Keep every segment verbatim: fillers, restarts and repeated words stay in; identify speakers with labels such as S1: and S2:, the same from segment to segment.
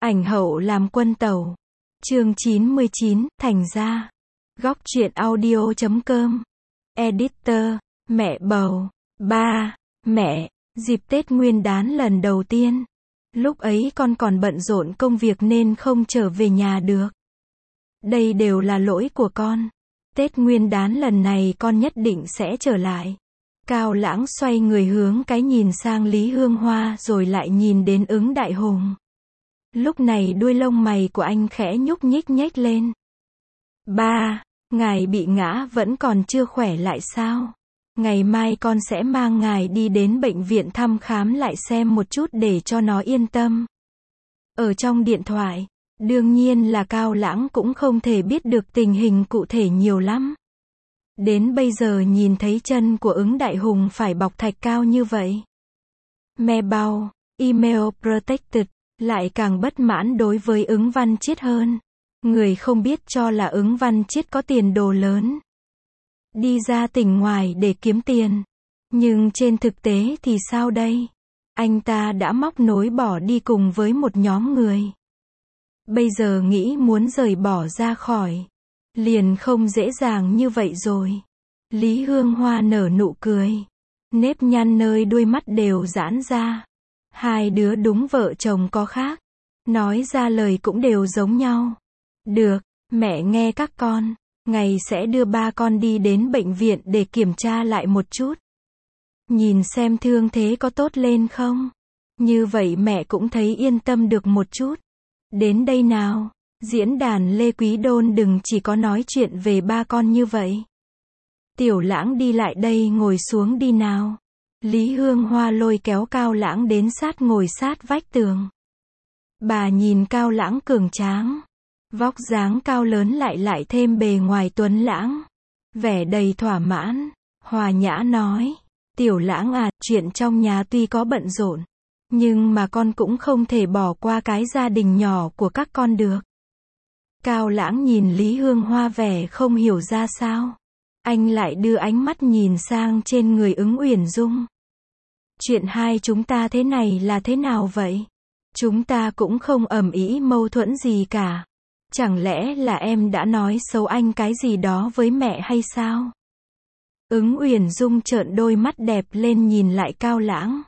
S1: Ảnh hậu làm quân tàu. Chương chín mươi chín, thành ra. Góc truyện audio chấm com. Editor, mẹ bầu. Ba, mẹ, dịp Tết Nguyên đán lần đầu tiên. Lúc ấy con còn bận rộn công việc nên không trở về nhà được. Đây đều là lỗi của con. Tết Nguyên đán lần này con nhất định sẽ trở lại. Cao Lãng xoay người hướng cái nhìn sang Lý Hương Hoa rồi lại nhìn đến Ứng Đại Hùng. Lúc này đuôi lông mày của anh khẽ nhúc nhích nhếch lên. Ba, ngài bị ngã vẫn còn chưa khỏe lại sao? Ngày mai con sẽ mang ngài đi đến bệnh viện thăm khám lại xem một chút để cho nó yên tâm. Ở trong điện thoại, đương nhiên là Cao Lãng cũng không thể biết được tình hình cụ thể nhiều lắm. Đến bây giờ nhìn thấy chân của Ứng Đại Hùng phải bọc thạch cao như vậy. Me bao, email protected, lại càng bất mãn đối với Ứng Văn Chiết hơn. Người không biết cho là Ứng Văn Chiết có tiền đồ lớn. Đi ra tỉnh ngoài để kiếm tiền. Nhưng trên thực tế thì sao đây? Anh ta đã móc nối bỏ đi cùng với một nhóm người. Bây giờ nghĩ muốn rời bỏ ra khỏi. Liền không dễ dàng như vậy rồi. Lý Hương Hoa nở nụ cười. Nếp nhăn nơi đuôi mắt đều giãn ra. Hai đứa đúng vợ chồng có khác. Nói ra lời cũng đều giống nhau. Được, mẹ nghe các con. Ngày sẽ đưa ba con đi đến bệnh viện để kiểm tra lại một chút. Nhìn xem thương thế có tốt lên không. Như vậy mẹ cũng thấy yên tâm được một chút. Đến đây nào. Diễn đàn Lê Quý Đôn đừng chỉ có nói chuyện về ba con như vậy. Tiểu Lãng đi lại đây ngồi xuống đi nào. Lý Hương Hoa lôi kéo Cao Lãng đến sát ngồi sát vách tường. Bà nhìn Cao Lãng cường tráng. Vóc dáng cao lớn lại lại thêm bề ngoài tuấn lãng. Vẻ đầy thỏa mãn. Hòa nhã nói. Tiểu Lãng à, chuyện trong nhà tuy có bận rộn. Nhưng mà con cũng không thể bỏ qua cái gia đình nhỏ của các con được. Cao Lãng nhìn Lý Hương Hoa vẻ không hiểu ra sao. Anh lại đưa ánh mắt nhìn sang trên người Ứng Uyển Dung. Chuyện hai chúng ta thế này là thế nào vậy? Chúng ta cũng không ầm ĩ mâu thuẫn gì cả. Chẳng lẽ là em đã nói xấu anh cái gì đó với mẹ hay sao? Ứng Uyển Dung trợn đôi mắt đẹp lên nhìn lại Cao Lãng.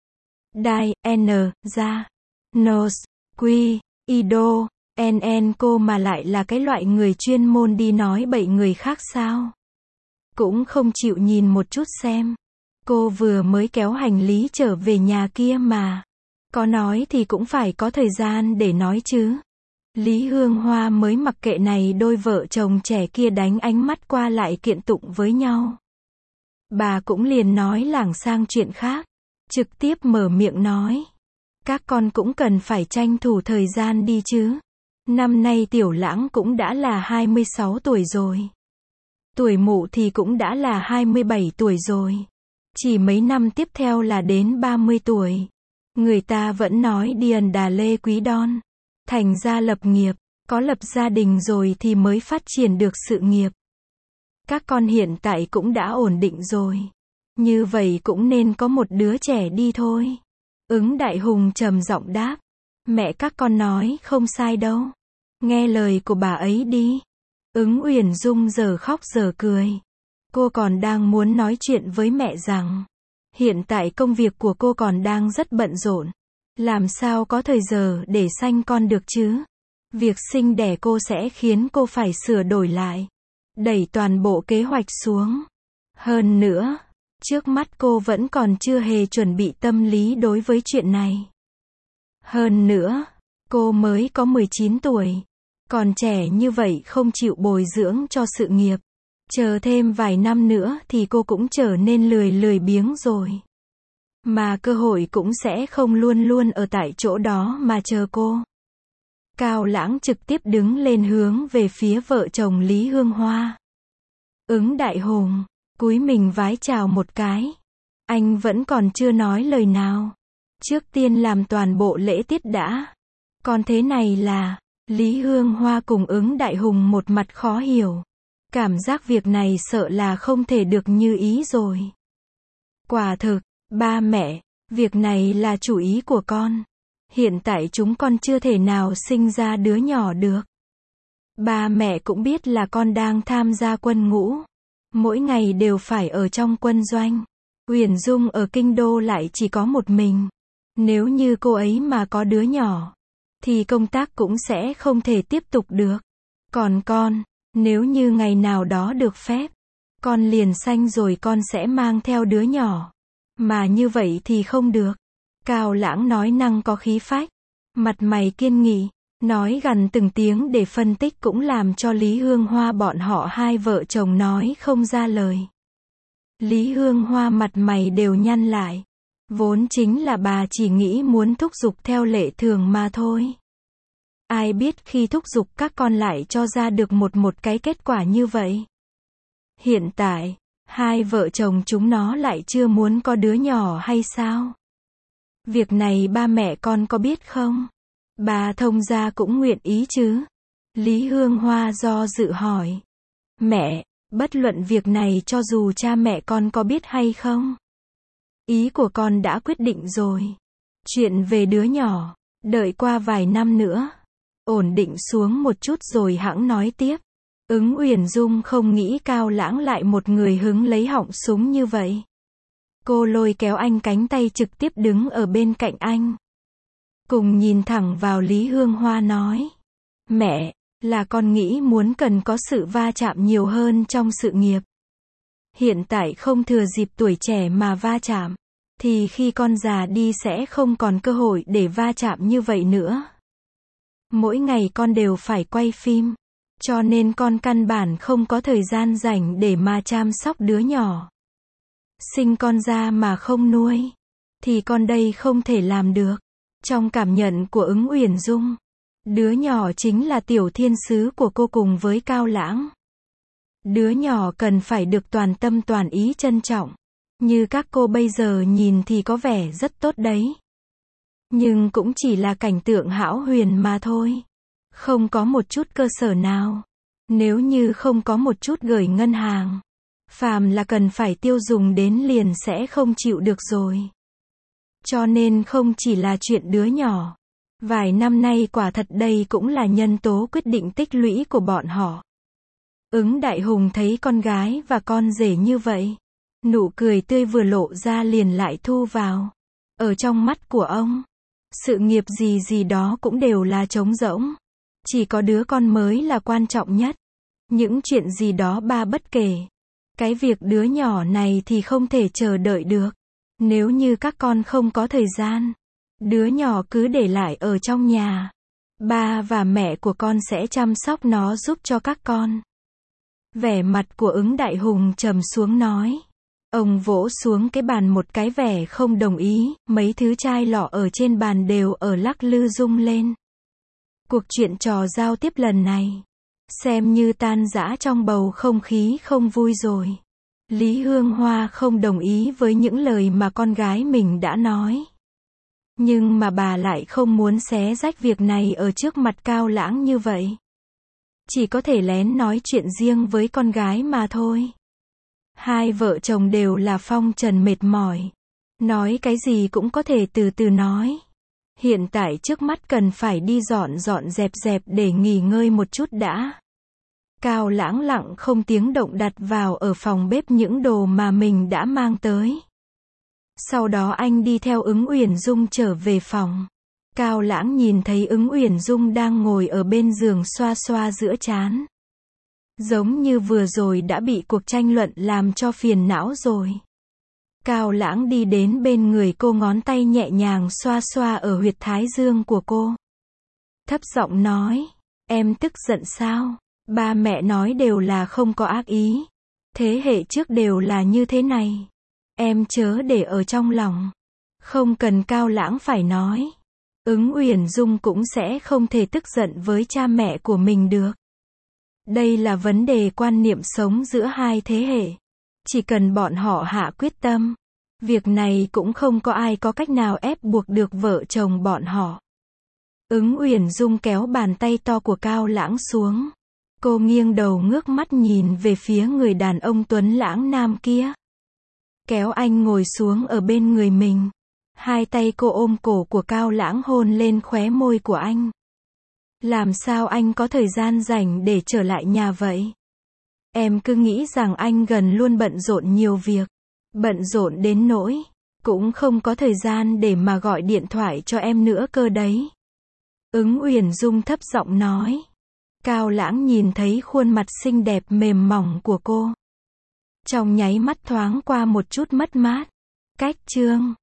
S1: Đai, N, ra, Nos, Quy, Ido, N N cô mà lại là cái loại người chuyên môn đi nói bậy người khác sao? Cũng không chịu nhìn một chút xem. Cô vừa mới kéo hành lý trở về nhà kia mà. Có nói thì cũng phải có thời gian để nói chứ. Lý Hương Hoa mới mặc kệ này đôi vợ chồng trẻ kia đánh ánh mắt qua lại kiện tụng với nhau. Bà cũng liền nói lảng sang chuyện khác. Trực tiếp mở miệng nói. Các con cũng cần phải tranh thủ thời gian đi chứ. Năm nay Tiểu Lãng cũng đã là hai mươi sáu tuổi rồi. Tuổi mụ thì cũng đã là hai mươi bảy tuổi rồi. Chỉ mấy năm tiếp theo là đến ba mươi tuổi. Người ta vẫn nói điền đà Lê Quý Đon. Thành ra lập nghiệp, có lập gia đình rồi thì mới phát triển được sự nghiệp. Các con hiện tại cũng đã ổn định rồi. Như vậy cũng nên có một đứa trẻ đi thôi. Ứng Đại Hùng trầm giọng đáp. Mẹ các con nói không sai đâu. Nghe lời của bà ấy đi. Ứng Uyển Dung giờ khóc giờ cười. Cô còn đang muốn nói chuyện với mẹ rằng. Hiện tại công việc của cô còn đang rất bận rộn. Làm sao có thời giờ để sanh con được chứ? Việc sinh đẻ cô sẽ khiến cô phải sửa đổi lại. Đẩy toàn bộ kế hoạch xuống. Hơn nữa, trước mắt cô vẫn còn chưa hề chuẩn bị tâm lý đối với chuyện này. Hơn nữa, cô mới có mười chín tuổi. Còn trẻ như vậy không chịu bồi dưỡng cho sự nghiệp. Chờ thêm vài năm nữa thì cô cũng trở nên lười lười biếng rồi. Mà cơ hội cũng sẽ không luôn luôn ở tại chỗ đó mà chờ cô. Cao Lãng trực tiếp đứng lên hướng về phía vợ chồng Lý Hương Hoa. Ứng Đại Hùng, cúi mình vái chào một cái. Anh vẫn còn chưa nói lời nào. Trước tiên làm toàn bộ lễ tiết đã. Còn thế này là, Lý Hương Hoa cùng Ứng Đại Hùng một mặt khó hiểu. Cảm giác việc này sợ là không thể được như ý rồi. Quả thực, ba mẹ, việc này là chủ ý của con. Hiện tại chúng con chưa thể nào sinh ra đứa nhỏ được. Ba mẹ cũng biết là con đang tham gia quân ngũ. Mỗi ngày đều phải ở trong quân doanh. Uyển Dung ở kinh đô lại chỉ có một mình. Nếu như cô ấy mà có đứa nhỏ, thì công tác cũng sẽ không thể tiếp tục được. Còn con, nếu như ngày nào đó được phép, con liền sanh rồi con sẽ mang theo đứa nhỏ. Mà như vậy thì không được. Cao Lãng nói năng có khí phách, mặt mày kiên nghị, nói gần từng tiếng để phân tích cũng làm cho Lý Hương Hoa bọn họ hai vợ chồng nói không ra lời. Lý Hương Hoa mặt mày đều nhăn lại. Vốn chính là bà chỉ nghĩ muốn thúc giục theo lệ thường mà thôi. Ai biết khi thúc giục các con lại cho ra được một một cái kết quả như vậy. Hiện tại, hai vợ chồng chúng nó lại chưa muốn có đứa nhỏ hay sao? Việc này ba mẹ con có biết không? Bà thông gia cũng nguyện ý chứ? Lý Hương Hoa do dự hỏi. Mẹ, bất luận việc này cho dù cha mẹ con có biết hay không, ý của con đã quyết định rồi. Chuyện về đứa nhỏ, đợi qua vài năm nữa, ổn định xuống một chút rồi hẵng nói tiếp. Ứng Uyển Dung không nghĩ Cao Lãng lại một người hứng lấy họng súng như vậy. Cô lôi kéo anh cánh tay trực tiếp đứng ở bên cạnh anh. Cùng nhìn thẳng vào Lý Hương Hoa nói. Mẹ, là con nghĩ muốn cần có sự va chạm nhiều hơn trong sự nghiệp. Hiện tại không thừa dịp tuổi trẻ mà va chạm, thì khi con già đi sẽ không còn cơ hội để va chạm như vậy nữa. Mỗi ngày con đều phải quay phim, cho nên con căn bản không có thời gian rảnh để mà chăm sóc đứa nhỏ. Sinh con ra mà không nuôi, thì con đây không thể làm được. Trong cảm nhận của Ứng Uyển Dung, đứa nhỏ chính là tiểu thiên sứ của cô cùng với Cao Lãng. Đứa nhỏ cần phải được toàn tâm toàn ý trân trọng. Như các cô bây giờ nhìn thì có vẻ rất tốt đấy. Nhưng cũng chỉ là cảnh tượng hão huyền mà thôi. Không có một chút cơ sở nào. Nếu như không có một chút gửi ngân hàng, phàm là cần phải tiêu dùng đến liền sẽ không chịu được rồi. Cho nên không chỉ là chuyện đứa nhỏ. Vài năm nay quả thật đây cũng là nhân tố quyết định tích lũy của bọn họ. Ứng Đại Hùng thấy con gái và con rể như vậy, nụ cười tươi vừa lộ ra liền lại thu vào. Ở trong mắt của ông, sự nghiệp gì gì đó cũng đều là trống rỗng. Chỉ có đứa con mới là quan trọng nhất. Những chuyện gì đó ba bất kể. Cái việc đứa nhỏ này thì không thể chờ đợi được. Nếu như các con không có thời gian, đứa nhỏ cứ để lại ở trong nhà. Ba và mẹ của con sẽ chăm sóc nó giúp cho các con. Vẻ mặt của Ứng Đại Hùng trầm xuống nói. Ông vỗ xuống cái bàn một cái vẻ không đồng ý, mấy thứ chai lọ ở trên bàn đều ở lắc lư rung lên. Cuộc chuyện trò giao tiếp lần này, xem như tan rã trong bầu không khí không vui rồi. Lý Hương Hoa không đồng ý với những lời mà con gái mình đã nói. Nhưng mà bà lại không muốn xé rách việc này ở trước mặt Cao Lãng như vậy. Chỉ có thể lén nói chuyện riêng với con gái mà thôi. Hai vợ chồng đều là phong trần mệt mỏi. Nói cái gì cũng có thể từ từ nói. Hiện tại trước mắt cần phải đi dọn dọn dẹp dẹp để nghỉ ngơi một chút đã. Cao Lãng lặng không tiếng động đặt vào ở phòng bếp những đồ mà mình đã mang tới. Sau đó anh đi theo Ứng Uyển Dung trở về phòng. Cao Lãng nhìn thấy Ứng Uyển Dung đang ngồi ở bên giường xoa xoa giữa trán. Giống như vừa rồi đã bị cuộc tranh luận làm cho phiền não rồi. Cao Lãng đi đến bên người cô, ngón tay nhẹ nhàng xoa xoa ở huyệt thái dương của cô. Thấp giọng nói, em tức giận sao? Ba mẹ nói đều là không có ác ý. Thế hệ trước đều là như thế này. Em chớ để ở trong lòng. Không cần Cao Lãng phải nói. Ứng Uyển Dung cũng sẽ không thể tức giận với cha mẹ của mình được. Đây là vấn đề quan niệm sống giữa hai thế hệ. Chỉ cần bọn họ hạ quyết tâm, việc này cũng không có ai có cách nào ép buộc được vợ chồng bọn họ. Ứng Uyển Dung kéo bàn tay to của Cao Lãng xuống. Cô nghiêng đầu ngước mắt nhìn về phía người đàn ông tuấn lãng nam kia. Kéo anh ngồi xuống ở bên người mình. Hai tay cô ôm cổ của Cao Lãng hôn lên khóe môi của anh. Làm sao anh có thời gian rảnh để trở lại nhà vậy? Em cứ nghĩ rằng anh gần luôn bận rộn nhiều việc. Bận rộn đến nỗi cũng không có thời gian để mà gọi điện thoại cho em nữa cơ đấy. Ứng Uyển Dung thấp giọng nói. Cao Lãng nhìn thấy khuôn mặt xinh đẹp mềm mỏng của cô. Trong nháy mắt thoáng qua một chút mất mát. Cách chương